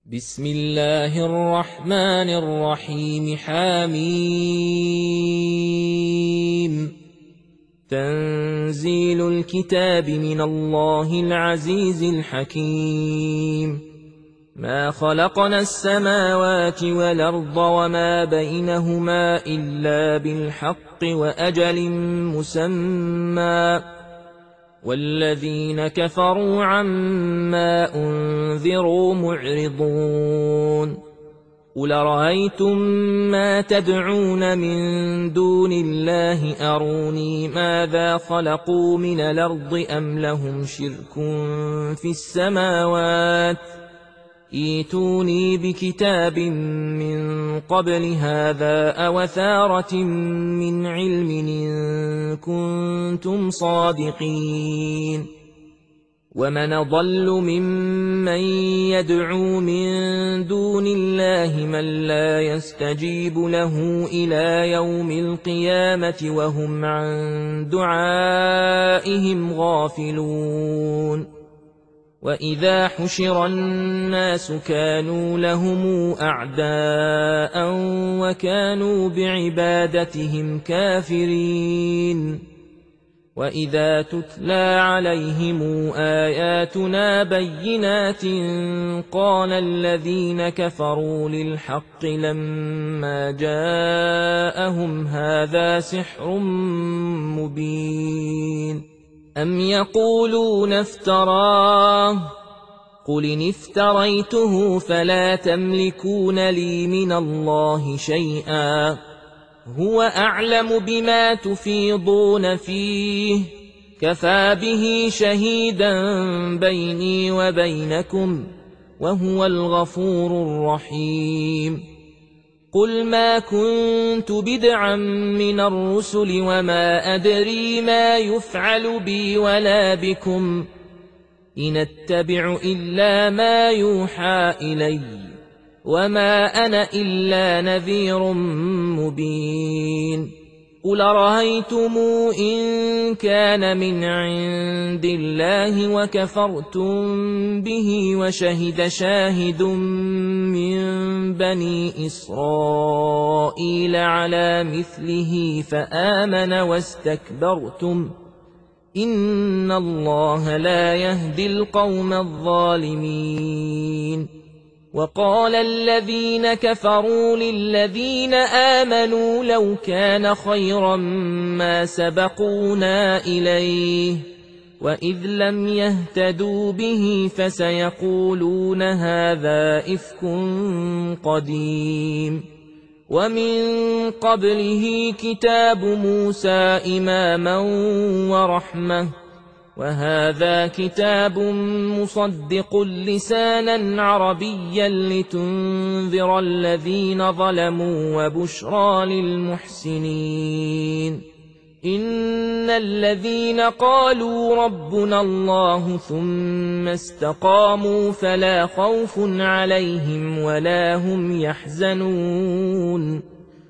بسم الله الرحمن الرحيم حميم تنزيل الكتاب من الله العزيز الحكيم ما خلقنا السماوات والأرض وما بينهما إلا بالحق وأجل مسمى والذين كفروا عما أنذروا معرضون قل رأيتم ما تدعون من دون الله أروني ماذا خلقوا من الأرض أم لهم شرك في السماوات ائتوني بكتاب من قبل هذا أو أثارة من علم إن كنتم صادقين ومن ضل ممن يدعو من دون الله من لا يستجيب له إلى يوم القيامة وهم عن دعائهم غافلون وإذا حشر الناس كانوا لهم أعداء وكانوا بعبادتهم كافرين وإذا تتلى عليهم آياتنا بينات قال الذين كفروا للحق لما جاءهم هذا سحر مبين أم يقولون افتراه قل إن افتريته فلا تملكون لي من الله شيئا هو أعلم بما تفيضون فيه كفى به شهيدا بيني وبينكم وهو الغفور الرحيم قل ما كنت بدعا من الرسل وما أدري ما يفعل بي ولا بكم إن أتبع إلا ما يوحى إلي وما أنا إلا نذير مبين قل رأيتم إن كان من عند الله وكفرتم به وشهد شاهد من بني إسرائيل على مثله فآمن واستكبرتم إن الله لا يهدي القوم الظالمين وقال الذين كفروا للذين آمنوا لو كان خيرا ما سبقونا إليه وإذ لم يهتدوا به فسيقولون هذا إفك قديم ومن قبله كتاب موسى إماما ورحمة وهذا كتاب مصدق لسانا عربيا لتنذر الذين ظلموا وبشرى للمحسنين إن الذين قالوا ربنا الله ثم استقاموا فلا خوف عليهم ولا هم يحزنون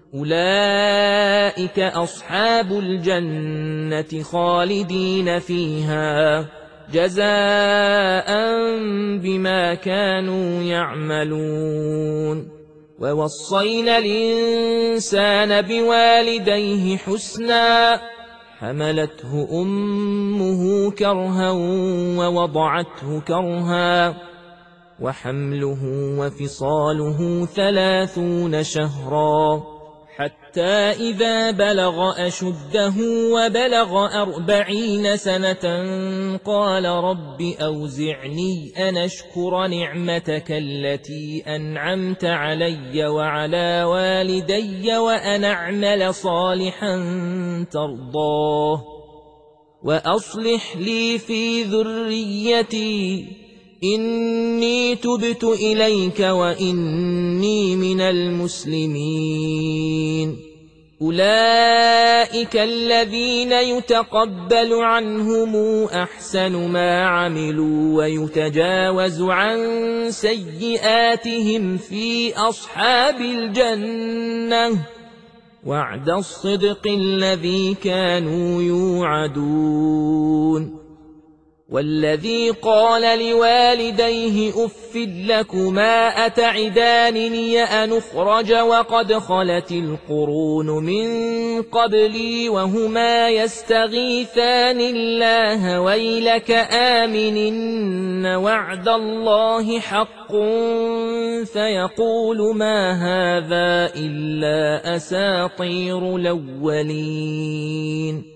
أولئك أصحاب الجنة خالدين فيها جزاء بما كانوا يعملون ووصينا الإنسان بوالديه حسنا حملته أمه كرها ووضعته كرها وحمله وفصاله 30 شهرا حتى إذا بلغ أشده وبلغ 40 سنة قال رب أوزعني أن أشكر نعمتك التي أنعمت علي وعلى والدي وأن أعمل صالحا ترضاه وأصلح لي في ذريتي إني تبت إليك وإني من المسلمين أولئك الذين يتقبل عنهم أحسن ما عملوا ويتجاوز عن سيئاتهم في أصحاب الجنة وعد الصدق الذي كانوا يوعدون والذي قال لوالديه أف لكما أتعدانني أن أخرج وقد خلت القرون من قبلي وهما يستغيثان الله ويلك آمنن وعد الله حق فيقول ما هذا إلا أساطير الأولين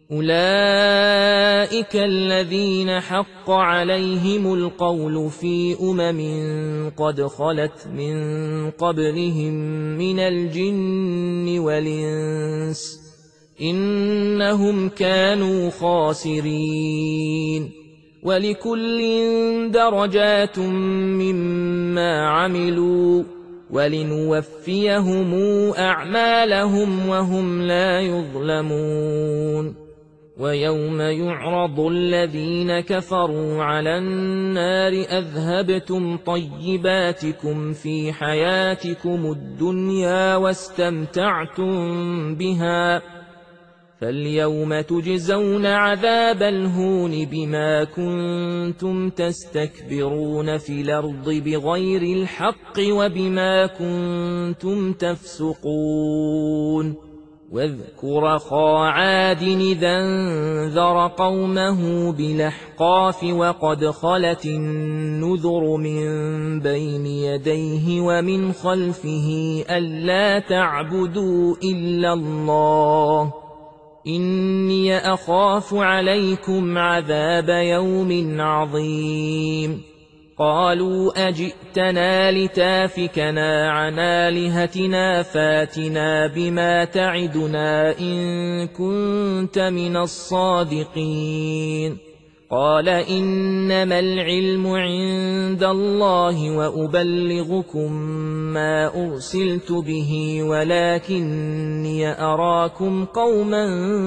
أولئك الذين حق عليهم القول في قد خلت من قبلهم من الجن والإنس إنهم كانوا خاسرين ولكل درجات مما عملوا ولنوفيهم أعمالهم وهم لا يظلمون ويوم يعرض الذين كفروا على النار أذهبتم طيباتكم في حياتكم الدنيا واستمتعتم بها فاليوم تجزون عذاب الهون بما كنتم تستكبرون في الأرض بغير الحق وبما كنتم تفسقون واذكر أخا عاد إذا انذر قومه بالأحقاف وقد خلت النذر من بين يديه ومن خلفه ألا تعبدوا إلا الله إني أخاف عليكم عذاب يوم عظيم قالوا أجئتنا لتافكنا عن آلهتنا فاتنا بما تعدنا إن كنت من الصادقين قال إنما العلم عند الله وأبلغكم ما أرسلت به ولكني أراكم قوما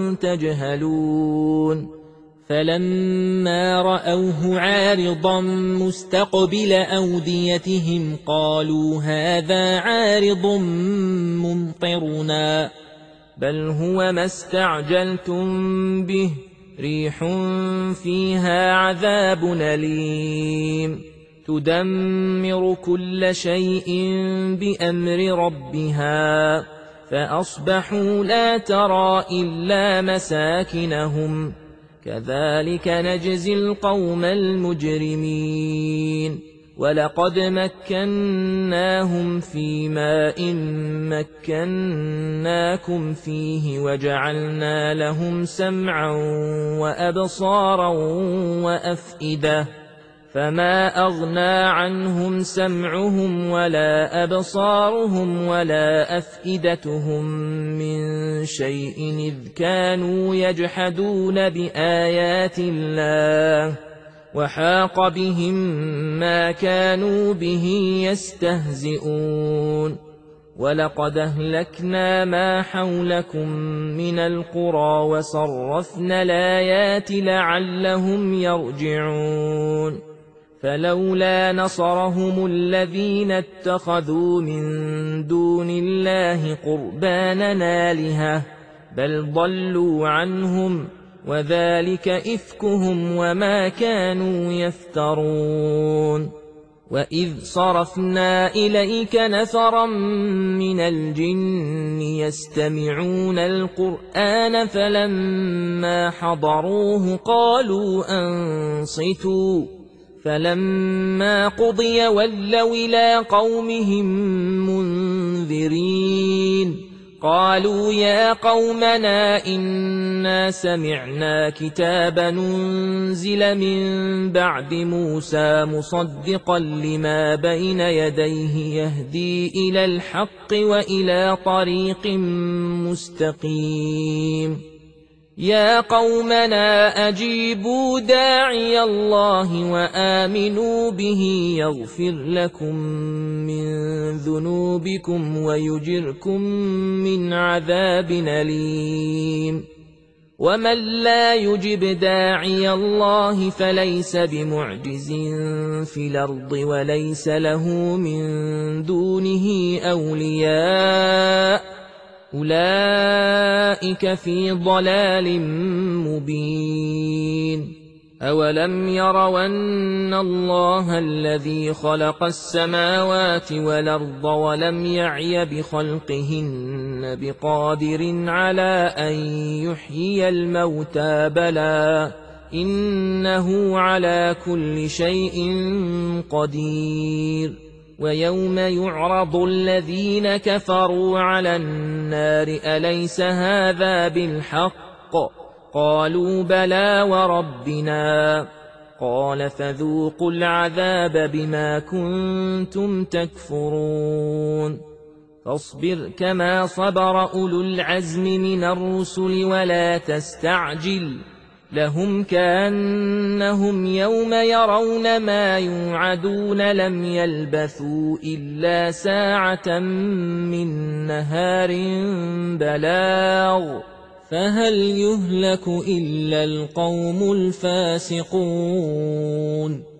تجهلون فلما رأوه عارضا مستقبل أوديتهم قالوا هذا عارض ممطرنا بل هو ما استعجلتم به ريح فيها عذاب أليم تدمر كل شيء بأمر ربها فأصبحوا لا ترى إلا مساكنهم كذلك نجزي القوم المجرمين ولقد مكناهم في ماء مكناكم فيه وجعلنا لهم سمعا وأبصارا وأفئدة فما أغنى عنهم سمعهم ولا أبصارهم ولا أفئدتهم من شيء إذ كانوا يجحدون بآيات الله وحاق بهم ما كانوا به يستهزئون ولقد أهلكنا ما حولكم من القرى وصرفنا الآيات لعلهم يرجعون فلولا نصرهم الذين اتخذوا من دون الله قربانا آلهة بل ضلوا عنهم وذلك إفكهم وما كانوا يفترون وإذ صرفنا إليك نفرا من الجن يستمعون القرآن فلما حضروه قالوا أنصتوا فلما قضي ولوا إلى قومهم منذرين قالوا يا قومنا إنا سمعنا كتابا أنزل من بعد موسى مصدقا لما بين يديه يهدي إلى الحق وإلى طريق مستقيم يا قومنا أجيبوا داعي الله وآمنوا به يغفر لكم من ذنوبكم ويجركم من عذاب أليم ومن لا يجب داعي الله فليس بمعجز في الأرض وليس له من دونه أولياء أولئك في ضلال مبين أولم يروا أن الله الذي خلق السماوات والأرض ولم يعي بخلقهن بقادر على أن يحيي الموتى بلى إنه على كل شيء قدير ويوم يعرض الذين كفروا على النار أليس هذا بالحق قالوا بلى وربنا قال فذوقوا العذاب بما كنتم تكفرون فاصبر كما صبر أولو العزم من الرسل ولا تستعجل لهم كأنهم يوم يرون ما يوعدون لم يلبثوا إلا ساعة من نهار بلاغ فهل يهلك إلا القوم الفاسقون